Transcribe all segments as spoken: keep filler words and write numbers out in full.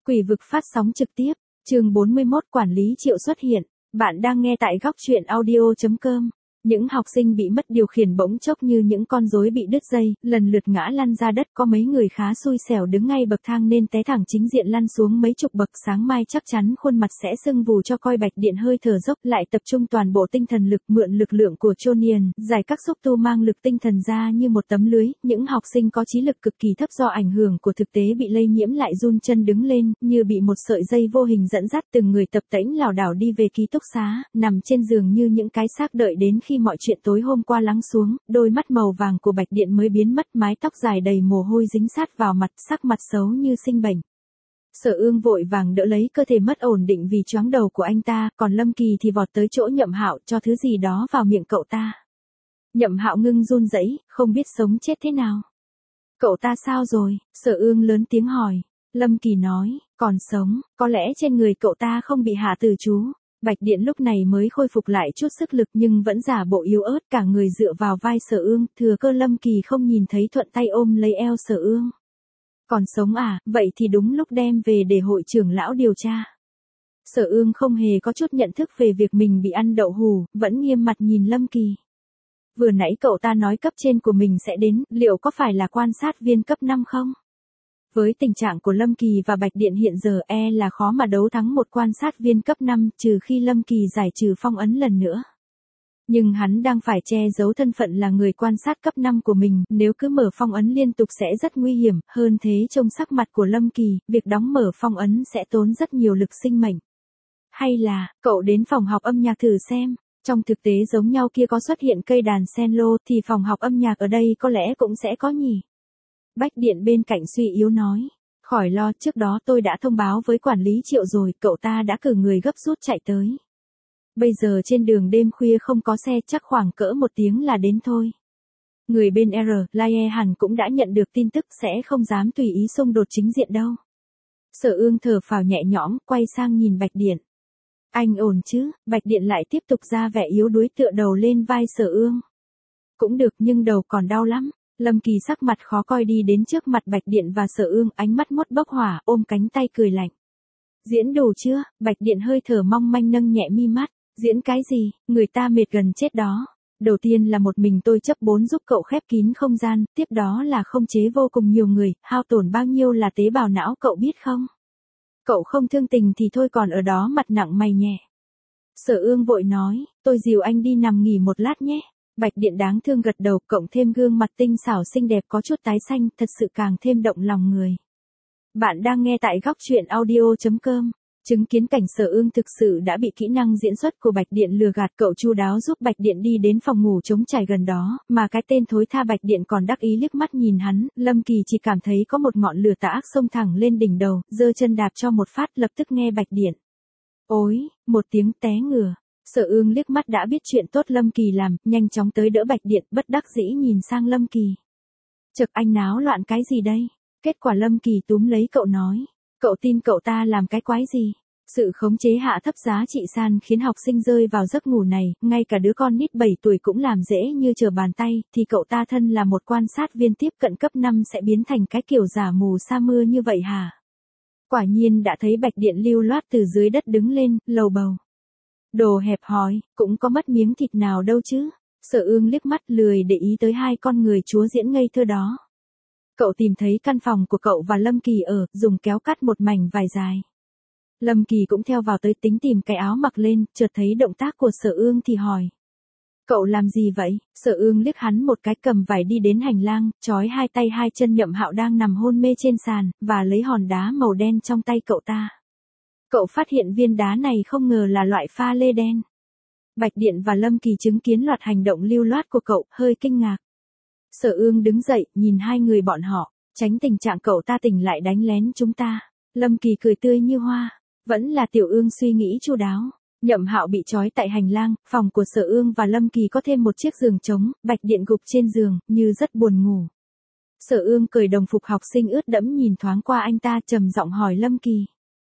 Quỷ vực phát sóng trực tiếp, chương bốn mươi mốt quản lý Triệu xuất hiện. Bạn đang nghe tại góc truyện audio chấm com. Những học sinh bị mất điều khiển bỗng chốc như những con rối bị đứt dây, lần lượt ngã lăn ra đất. Có mấy người khá xui xẻo đứng ngay bậc thang nên té thẳng chính diện lăn xuống mấy chục bậc. Sáng mai chắc chắn khuôn mặt sẽ sưng vù cho coi. Bạch Điện hơi thở dốc lại tập trung toàn bộ tinh thần lực, mượn lực lượng của Chonian, giải các xúc tu mang lực tinh thần ra như một tấm lưới. Những học sinh có trí lực cực kỳ thấp do ảnh hưởng của thực tế bị lây nhiễm lại run chân đứng lên, như bị một sợi dây vô hình dẫn dắt. Từng người tập tễnh lảo đảo đi về ký túc xá, nằm trên giường như những cái xác đợi đến khi mọi chuyện tối hôm qua lắng xuống. Đôi mắt màu vàng của Bạch Điện mới biến mất, mái tóc dài đầy mồ hôi dính sát vào mặt, sắc mặt xấu như sinh bệnh. Sở Ương vội vàng đỡ lấy cơ thể mất ổn định vì choáng đầu của anh ta, còn Lâm Kỳ thì vọt tới chỗ Nhậm Hạo, cho thứ gì đó vào miệng cậu ta. Nhậm Hạo ngưng run rẩy, không biết sống chết thế nào. Cậu ta sao rồi? Sở Ương lớn tiếng hỏi. Lâm Kỳ nói, còn sống, có lẽ trên người cậu ta không bị hạ tử chú. Bạch Điện lúc này mới khôi phục lại chút sức lực nhưng vẫn giả bộ yếu ớt, cả người dựa vào vai Sở Ương. Thừa cơ Lâm Kỳ không nhìn thấy thuận tay ôm lấy eo Sở Ương. Còn sống à, vậy thì đúng lúc đem về để hội trưởng lão điều tra. Sở Ương không hề có chút nhận thức về việc mình bị ăn đậu hù, vẫn nghiêm mặt nhìn Lâm Kỳ. Vừa nãy cậu ta nói cấp trên của mình sẽ đến, liệu có phải là quan sát viên cấp năm không? Với tình trạng của Lâm Kỳ và Bạch Điện hiện giờ e là khó mà đấu thắng một quan sát viên cấp năm, trừ khi Lâm Kỳ giải trừ phong ấn lần nữa. Nhưng hắn đang phải che giấu thân phận là người quan sát cấp năm của mình, nếu cứ mở phong ấn liên tục sẽ rất nguy hiểm, hơn thế trông sắc mặt của Lâm Kỳ, việc đóng mở phong ấn sẽ tốn rất nhiều lực sinh mệnh. Hay là, cậu đến phòng học âm nhạc thử xem, trong thực tế giống nhau kia có xuất hiện cây đàn cello thì phòng học âm nhạc ở đây có lẽ cũng sẽ có nhỉ. Bạch Điện bên cạnh suy yếu nói, khỏi lo, trước đó tôi đã thông báo với quản lý Triệu rồi, cậu ta đã cử người gấp rút chạy tới. Bây giờ trên đường đêm khuya không có xe, chắc khoảng cỡ một tiếng là đến thôi. Người bên R, Laie hẳn cũng đã nhận được tin tức, sẽ không dám tùy ý xung đột chính diện đâu. Sở Ương thở phào nhẹ nhõm, quay sang nhìn Bạch Điện. Anh ổn chứ? Bạch Điện lại tiếp tục ra vẻ yếu đuối tựa đầu lên vai Sở Ương. Cũng được nhưng đầu còn đau lắm. Lâm Kỳ sắc mặt khó coi đi đến trước mặt Bạch Điện và Sở Ương, ánh mắt mốt bốc hỏa, ôm cánh tay cười lạnh. Diễn đủ chưa? Bạch Điện hơi thở mong manh nâng nhẹ mi mắt. Diễn cái gì? Người ta mệt gần chết đó. Đầu tiên là một mình tôi chấp bốn giúp cậu khép kín không gian, tiếp đó là không chế vô cùng nhiều người, hao tổn bao nhiêu là tế bào não cậu biết không? Cậu không thương tình thì thôi, còn ở đó mặt nặng mày nhẹ. Sở Ương vội nói, tôi dìu anh đi nằm nghỉ một lát nhé. Bạch Điện đáng thương gật đầu, cộng thêm gương mặt tinh xảo xinh đẹp có chút tái xanh, thật sự càng thêm động lòng người. Bạn đang nghe tại góc truyện audio chấm com. Chứng kiến cảnh Sở Ương thực sự đã bị kỹ năng diễn xuất của Bạch Điện lừa gạt, cậu chu đáo giúp Bạch Điện đi đến phòng ngủ trống trải gần đó, mà cái tên thối tha Bạch Điện còn đắc ý liếc mắt nhìn hắn. Lâm Kỳ chỉ cảm thấy có một ngọn lửa tà ác xông thẳng lên đỉnh đầu, giơ chân đạp cho một phát, lập tức nghe Bạch Điện. Ôi, một tiếng té ngửa. Sở Ương liếc mắt đã biết chuyện tốt Lâm Kỳ làm, nhanh chóng tới đỡ Bạch Điện, bất đắc dĩ nhìn sang Lâm Kỳ. Chực, anh náo loạn cái gì đây? Kết quả Lâm Kỳ túm lấy cậu nói. Cậu tin cậu ta làm cái quái gì? Sự khống chế hạ thấp giá trị san khiến học sinh rơi vào giấc ngủ này, ngay cả đứa con nít bảy tuổi cũng làm dễ như trở bàn tay, thì cậu ta thân là một quan sát viên tiếp cận cấp năm sẽ biến thành cái kiểu giả mù sa mưa như vậy hả? Quả nhiên đã thấy Bạch Điện lưu loát từ dưới đất đứng lên, lầu bầu. Đồ hẹp hòi, cũng có mất miếng thịt nào đâu chứ. Sở Ương liếc mắt lười để ý tới hai con người chúa diễn ngây thơ đó. Cậu tìm thấy căn phòng của cậu và Lâm Kỳ ở, dùng kéo cắt một mảnh vải dài. Lâm Kỳ cũng theo vào tới tính tìm cái áo mặc lên, chợt thấy động tác của Sở Ương thì hỏi. Cậu làm gì vậy? Sở Ương liếc hắn một cái, cầm vải đi đến hành lang, trói hai tay hai chân Nhậm Hạo đang nằm hôn mê trên sàn, và lấy hòn đá màu đen trong tay cậu ta. Cậu phát hiện viên đá này không ngờ là loại pha lê đen. Bạch Điện và Lâm Kỳ chứng kiến loạt hành động lưu loát của cậu, hơi kinh ngạc. Sở Ương đứng dậy, nhìn hai người bọn họ, tránh tình trạng cậu ta tỉnh lại đánh lén chúng ta. Lâm Kỳ cười tươi như hoa, vẫn là Tiểu Ương suy nghĩ chu đáo. Nhậm Hạo bị trói tại hành lang, phòng của Sở Ương và Lâm Kỳ có thêm một chiếc giường trống, Bạch Điện gục trên giường, như rất buồn ngủ. Sở Ương cởi đồng phục học sinh ướt đẫm nhìn thoáng qua anh ta, trầm giọng hỏi Lâm Kỳ.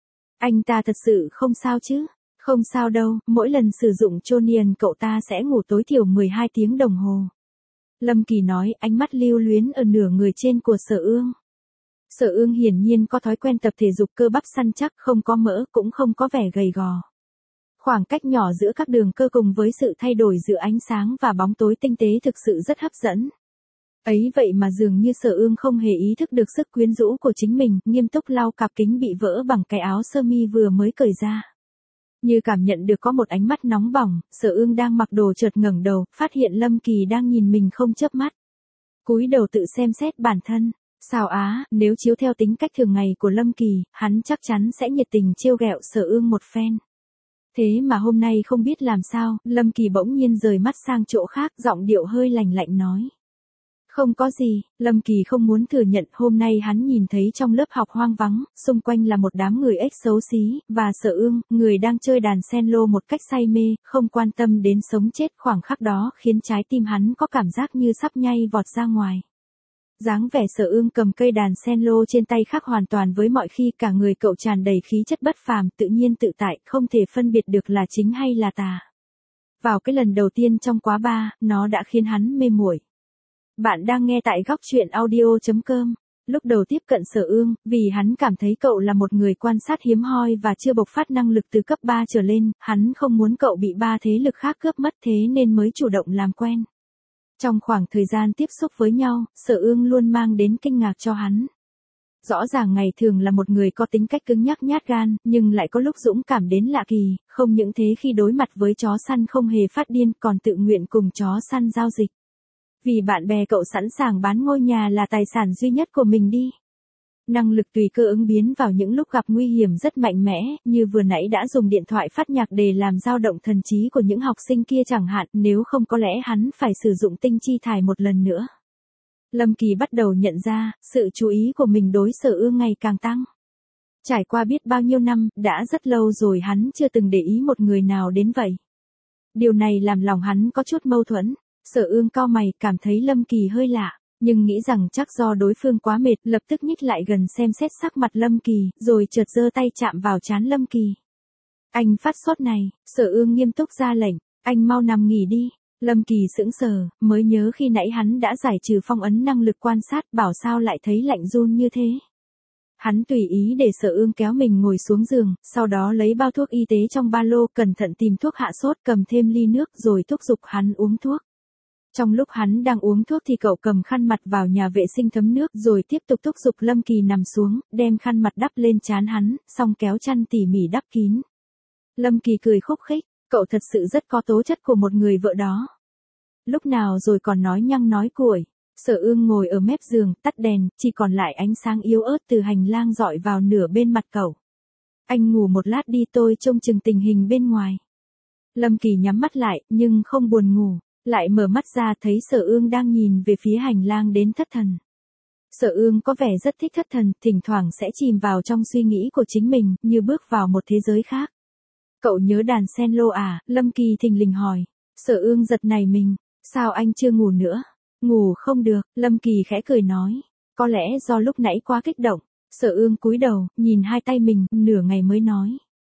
Anh ta thật sự không sao chứ? Không sao đâu, mỗi lần sử dụng Chonian cậu ta sẽ ngủ tối thiểu mười hai tiếng đồng hồ. Lâm Kỳ nói, ánh mắt lưu luyến ở nửa người trên của Sở Ương. Sở Ương hiển nhiên có thói quen tập thể dục, cơ bắp săn chắc, không có mỡ, cũng không có vẻ gầy gò. Khoảng cách nhỏ giữa các đường cơ cùng với sự thay đổi giữa ánh sáng và bóng tối tinh tế thực sự rất hấp dẫn. Ấy vậy mà dường như Sở Ương không hề ý thức được sức quyến rũ của chính mình, nghiêm túc lau cặp kính bị vỡ bằng cái áo sơ mi vừa mới cởi ra. Như cảm nhận được có một ánh mắt nóng bỏng, Sở Ương đang mặc đồ chợt ngẩng đầu, phát hiện Lâm Kỳ đang nhìn mình không chớp mắt. Cúi đầu tự xem xét bản thân. Sao á, nếu chiếu theo tính cách thường ngày của Lâm Kỳ, hắn chắc chắn sẽ nhiệt tình trêu ghẹo Sở Ương một phen. Thế mà hôm nay không biết làm sao, Lâm Kỳ bỗng nhiên rời mắt sang chỗ khác, giọng điệu hơi lạnh lạnh nói. Không có gì, Lâm Kỳ không muốn thừa nhận hôm nay hắn nhìn thấy trong lớp học hoang vắng, xung quanh là một đám người ếch xấu xí, và Sở Ương, người đang chơi đàn cello một cách say mê, không quan tâm đến sống chết, khoảnh khắc đó khiến trái tim hắn có cảm giác như sắp nhảy vọt ra ngoài. Dáng vẻ Sở Ương cầm cây đàn cello trên tay khác hoàn toàn với mọi khi, cả người cậu tràn đầy khí chất bất phàm, tự nhiên tự tại, không thể phân biệt được là chính hay là tà. Vào cái lần đầu tiên trong quá ba, nó đã khiến hắn mê muội. Bạn đang nghe tại góc truyện audio chấm com. Lúc đầu tiếp cận Sở Ương, vì hắn cảm thấy cậu là một người quan sát hiếm hoi và chưa bộc phát năng lực từ cấp ba trở lên, hắn không muốn cậu bị ba thế lực khác cướp mất, thế nên mới chủ động làm quen. Trong khoảng thời gian tiếp xúc với nhau, Sở Ương luôn mang đến kinh ngạc cho hắn. Rõ ràng ngày thường là một người có tính cách cứng nhắc nhát gan, nhưng lại có lúc dũng cảm đến lạ kỳ, không những thế khi đối mặt với chó săn không hề phát điên, còn tự nguyện cùng chó săn giao dịch. Vì bạn bè cậu sẵn sàng bán ngôi nhà là tài sản duy nhất của mình đi. Năng lực tùy cơ ứng biến vào những lúc gặp nguy hiểm rất mạnh mẽ, như vừa nãy đã dùng điện thoại phát nhạc để làm dao động thần trí của những học sinh kia chẳng hạn, nếu không có lẽ hắn phải sử dụng tinh chi thải một lần nữa. Lâm Kỳ bắt đầu nhận ra, sự chú ý của mình đối Sở Ương ngày càng tăng. Trải qua biết bao nhiêu năm, đã rất lâu rồi hắn chưa từng để ý một người nào đến vậy. Điều này làm lòng hắn có chút mâu thuẫn. Sở Ương cau mày, cảm thấy Lâm Kỳ hơi lạ, nhưng nghĩ rằng chắc do đối phương quá mệt, lập tức nhích lại gần xem xét sắc mặt Lâm Kỳ, rồi chợt giơ tay chạm vào trán Lâm Kỳ. Anh phát sốt này, Sở Ương nghiêm túc ra lệnh, anh mau nằm nghỉ đi. Lâm Kỳ sững sờ, mới nhớ khi nãy hắn đã giải trừ phong ấn năng lực quan sát, bảo sao lại thấy lạnh run như thế. Hắn tùy ý để Sở Ương kéo mình ngồi xuống giường, sau đó lấy bao thuốc y tế trong ba lô, cẩn thận tìm thuốc hạ sốt, cầm thêm ly nước rồi thúc giục hắn uống thuốc. Trong lúc hắn đang uống thuốc thì cậu cầm khăn mặt vào nhà vệ sinh thấm nước rồi tiếp tục thúc giục Lâm Kỳ nằm xuống, đem khăn mặt đắp lên trán hắn, xong kéo chăn tỉ mỉ đắp kín. Lâm Kỳ cười khúc khích, cậu thật sự rất có tố chất của một người vợ đó. Lúc nào rồi còn nói nhăng nói cuội. Sở Ương ngồi ở mép giường, tắt đèn, chỉ còn lại ánh sáng yếu ớt từ hành lang dọi vào nửa bên mặt cậu. Anh ngủ một lát đi, tôi trông chừng tình hình bên ngoài. Lâm Kỳ nhắm mắt lại, nhưng không buồn ngủ. Lại mở mắt ra thấy Sở Ương đang nhìn về phía hành lang đến thất thần. Sở Ương có vẻ rất thích thất thần, thỉnh thoảng sẽ chìm vào trong suy nghĩ của chính mình, như bước vào một thế giới khác. Cậu nhớ đàn cello à? Lâm Kỳ thình lình hỏi. Sở Ương giật nảy mình. Sao anh chưa ngủ nữa? Ngủ không được, Lâm Kỳ khẽ cười nói. Có lẽ do lúc nãy quá kích động. Sở Ương cúi đầu, nhìn hai tay mình, nửa ngày mới nói.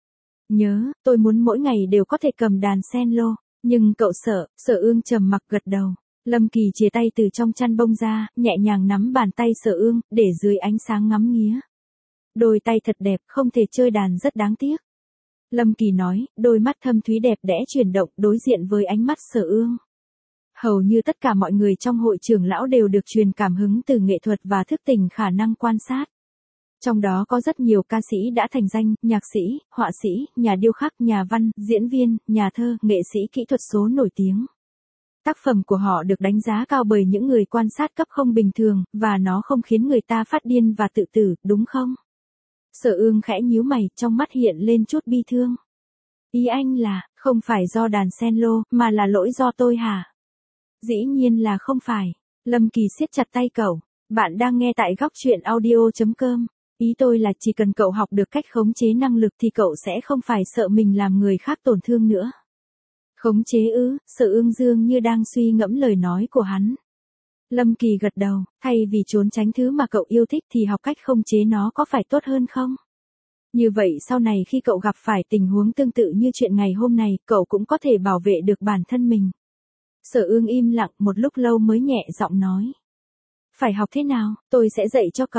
Nhớ, tôi muốn mỗi ngày đều có thể cầm đàn cello. Nhưng cậu sợ, Sở Ương trầm mặc gật đầu. Lâm Kỳ chìa tay từ trong chăn bông ra, nhẹ nhàng nắm bàn tay Sở Ương, để dưới ánh sáng ngắm nghía. Đôi tay thật đẹp, không thể chơi đàn rất đáng tiếc. Lâm Kỳ nói, đôi mắt thâm thúy đẹp đẽ chuyển động đối diện với ánh mắt Sở Ương. Hầu như tất cả mọi người trong hội trưởng lão đều được truyền cảm hứng từ nghệ thuật và thức tỉnh khả năng quan sát. Trong đó có rất nhiều ca sĩ đã thành danh, nhạc sĩ, họa sĩ, nhà điêu khắc, nhà văn, diễn viên, nhà thơ, nghệ sĩ kỹ thuật số nổi tiếng. Tác phẩm của họ được đánh giá cao bởi những người quan sát cấp không bình thường, và nó không khiến người ta phát điên và tự tử, đúng không? Sở Ương khẽ nhíu mày, trong mắt hiện lên chút bi thương. Ý anh là, không phải do đàn cello, mà là lỗi do tôi hả? Dĩ nhiên là không phải. Lâm Kỳ siết chặt tay cậu. Bạn đang nghe tại góc truyện audio chấm com. Ý tôi là chỉ cần cậu học được cách khống chế năng lực thì cậu sẽ không phải sợ mình làm người khác tổn thương nữa. Khống chế ư? Sở Ương dương như đang suy ngẫm lời nói của hắn. Lâm Kỳ gật đầu, thay vì trốn tránh thứ mà cậu yêu thích thì học cách khống chế nó có phải tốt hơn không? Như vậy sau này khi cậu gặp phải tình huống tương tự như chuyện ngày hôm nay, cậu cũng có thể bảo vệ được bản thân mình. Sở Ương im lặng một lúc lâu mới nhẹ giọng nói. Phải học thế nào, tôi sẽ dạy cho cậu.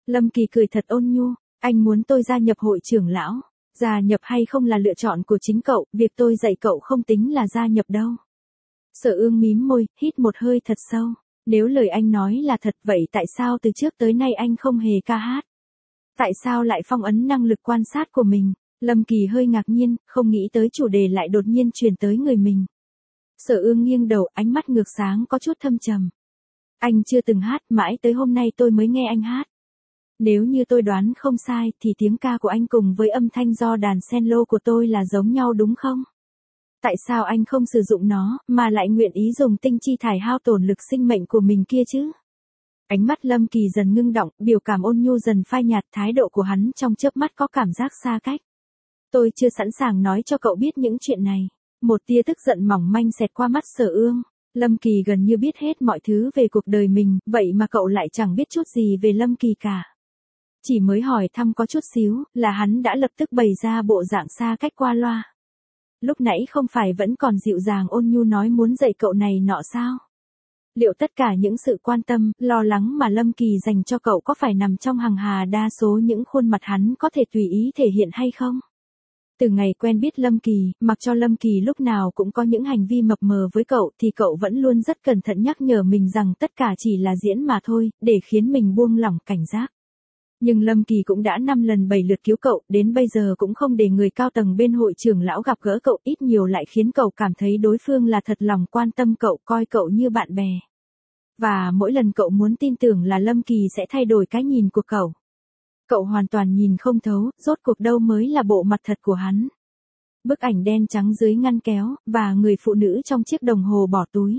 Lâm Kỳ cười thật ôn nhu, anh muốn tôi gia nhập hội trưởng lão. Gia nhập hay không là lựa chọn của chính cậu, việc tôi dạy cậu không tính là gia nhập đâu. Sở Ương mím môi, hít một hơi thật sâu. Nếu lời anh nói là thật vậy tại sao từ trước tới nay anh không hề ca hát? Tại sao lại phong ấn năng lực quan sát của mình? Lâm Kỳ hơi ngạc nhiên, không nghĩ tới chủ đề lại đột nhiên truyền tới người mình. Sở Ương nghiêng đầu, ánh mắt ngược sáng có chút thâm trầm. Anh chưa từng hát, mãi tới hôm nay tôi mới nghe anh hát. Nếu như tôi đoán không sai thì tiếng ca của anh cùng với âm thanh do đàn cello của tôi là giống nhau đúng không? Tại sao anh không sử dụng nó, mà lại nguyện ý dùng tinh chi thải hao tổn lực sinh mệnh của mình kia chứ? Ánh mắt Lâm Kỳ dần ngưng động, biểu cảm ôn nhu dần phai nhạt, thái độ của hắn trong chớp mắt có cảm giác xa cách. Tôi chưa sẵn sàng nói cho cậu biết những chuyện này. Một tia tức giận mỏng manh xẹt qua mắt Sở Ương. Lâm Kỳ gần như biết hết mọi thứ về cuộc đời mình, vậy mà cậu lại chẳng biết chút gì về Lâm Kỳ cả. Chỉ mới hỏi thăm có chút xíu, là hắn đã lập tức bày ra bộ dạng xa cách qua loa. Lúc nãy không phải vẫn còn dịu dàng ôn nhu nói muốn dạy cậu này nọ sao? Liệu tất cả những sự quan tâm, lo lắng mà Lâm Kỳ dành cho cậu có phải nằm trong hàng hà đa số những khuôn mặt hắn có thể tùy ý thể hiện hay không? Từ ngày quen biết Lâm Kỳ, mặc cho Lâm Kỳ lúc nào cũng có những hành vi mập mờ với cậu thì cậu vẫn luôn rất cẩn thận nhắc nhở mình rằng tất cả chỉ là diễn mà thôi, để khiến mình buông lỏng cảnh giác. Nhưng Lâm Kỳ cũng đã năm lần bảy lượt cứu cậu, đến bây giờ cũng không để người cao tầng bên hội trưởng lão gặp gỡ cậu, ít nhiều lại khiến cậu cảm thấy đối phương là thật lòng quan tâm cậu, coi cậu như bạn bè. Và mỗi lần cậu muốn tin tưởng là Lâm Kỳ sẽ thay đổi cái nhìn của cậu. Cậu hoàn toàn nhìn không thấu, rốt cuộc đâu mới là bộ mặt thật của hắn. Bức ảnh đen trắng dưới ngăn kéo, và người phụ nữ trong chiếc đồng hồ bỏ túi.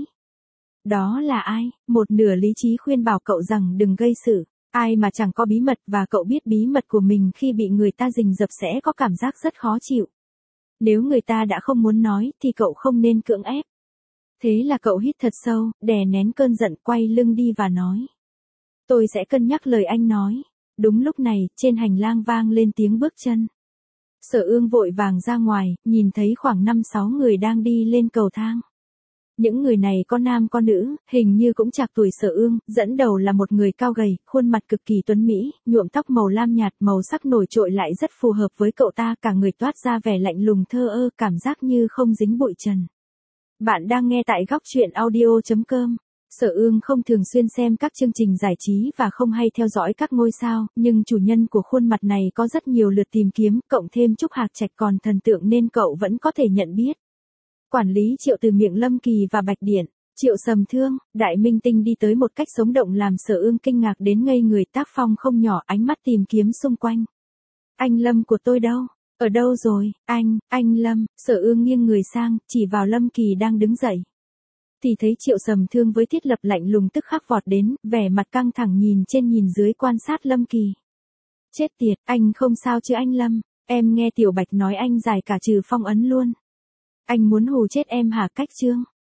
Đó là ai? Một nửa lý trí khuyên bảo cậu rằng đừng gây sự. Ai mà chẳng có bí mật, và cậu biết bí mật của mình khi bị người ta rình rập sẽ có cảm giác rất khó chịu. Nếu người ta đã không muốn nói thì cậu không nên cưỡng ép. Thế là cậu hít thật sâu, đè nén cơn giận, quay lưng đi và nói. Tôi sẽ cân nhắc lời anh nói. Đúng lúc này, trên hành lang vang lên tiếng bước chân. Sở Ương vội vàng ra ngoài, nhìn thấy khoảng năm sáu người đang đi lên cầu thang. Những người này có nam có nữ, hình như cũng trạc tuổi Sở Ương, dẫn đầu là một người cao gầy, khuôn mặt cực kỳ tuấn mỹ, nhuộm tóc màu lam nhạt, màu sắc nổi trội lại rất phù hợp với cậu ta, cả người toát ra vẻ lạnh lùng thơ ơ, cảm giác như không dính bụi trần. Bạn đang nghe tại góc truyện audio chấm com. Sở Ương không thường xuyên xem các chương trình giải trí và không hay theo dõi các ngôi sao, nhưng chủ nhân của khuôn mặt này có rất nhiều lượt tìm kiếm, cộng thêm Trúc Hạc Trạch còn thần tượng nên cậu vẫn có thể nhận biết. Quản lý Triệu từ miệng Lâm Kỳ và Bạch Điện, Triệu Sầm Thương, đại minh tinh đi tới một cách sống động làm Sở Ương kinh ngạc đến ngây người, tác phong không nhỏ, ánh mắt tìm kiếm xung quanh. Anh Lâm của tôi đâu? Ở đâu rồi? Anh, anh Lâm, Sở Ương nghiêng người sang, chỉ vào Lâm Kỳ đang đứng dậy. Thì thấy Triệu Sầm Thương với thiết lập lạnh lùng tức khắc vọt đến, vẻ mặt căng thẳng nhìn trên nhìn dưới quan sát Lâm Kỳ. Chết tiệt, anh không sao chứ anh Lâm, em nghe Tiểu Bạch nói anh giải cả trừ phong ấn luôn. Anh muốn hù chết em hả? Cách trương.